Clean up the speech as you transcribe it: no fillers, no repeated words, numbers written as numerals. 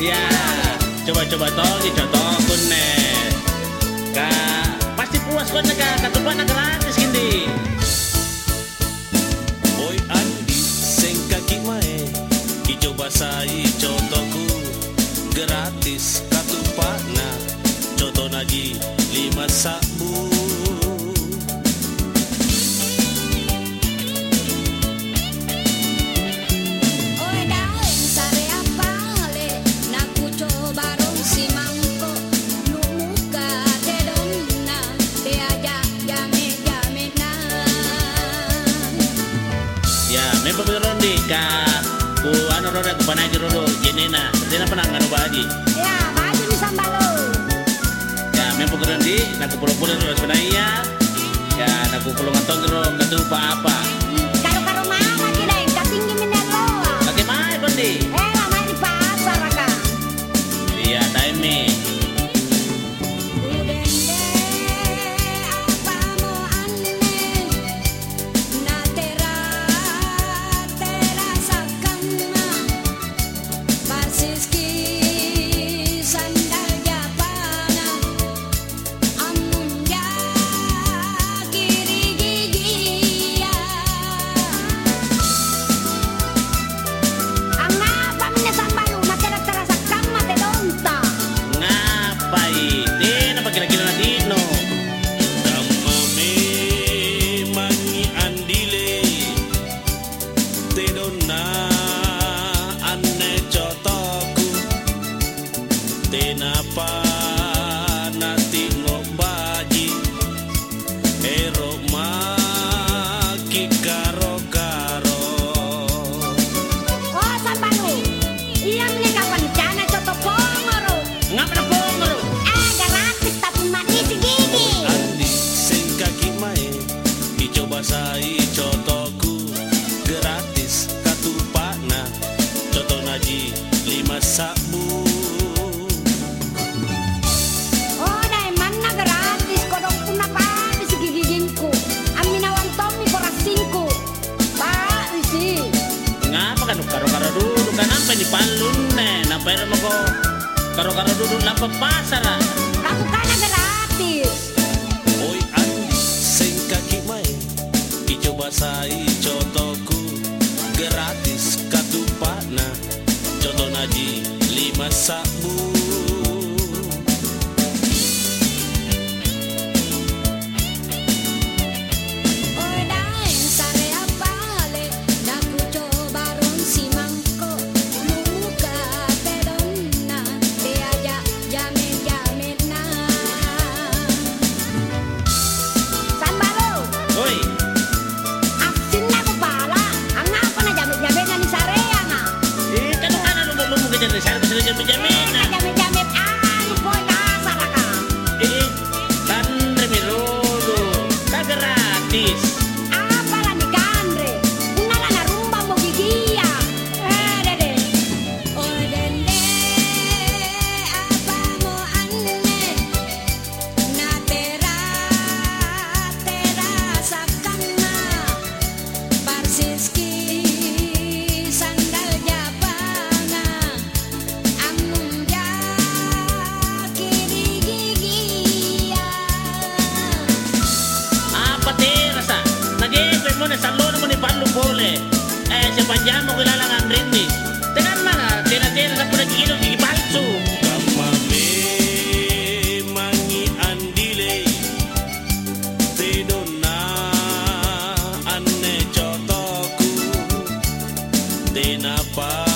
Ya, coba-coba togi contohku nih. Kak, pasti puas kok nih kak, katupana gratis gini. Oi Andi, sing kaki mae, coba sai contohku gratis katupana, contoh lagi 5 sabu. Memang beneran di kak, ku anu roda ku panagi rodo, jenena, jenena pernah nganu bagi. Ya, baju di sambalo. Ya, memang beneran di, naku pulau-pulau roda sebenarnya, ya naku pulau ngantong rodo, katupa apa. Karo-karo mama kita yang katinggi menelo. Lagi mai kondi. Lama di pasar kak. Iya, taimi. Tenapa nanti ngobaji erok maki karo-karo. Oh sambalu, iya mereka pencana coto pongoro. Ngapa na pongoro? Gratis tapi mati si gigi. Andi sing kaki main, dicoba sai cotoku gratis katupana, contoh naji 5 sabu. Karo-karo dulu kan sampai di Palun nih, nampai mo ko karo-karo dulu lampa pasar. Aku kan gratis. Oi Andi, sing kaki main, dicoba sai contohku gratis katupana, contoh naji 5 sabu. Salon mo ni Pablo Pole. Sepanjang mo kilalangan rin ni. Tenan mana, tena-tena sa punag ilog di palsu. Kamame mangi andile, tedona anne cotoku, tenapa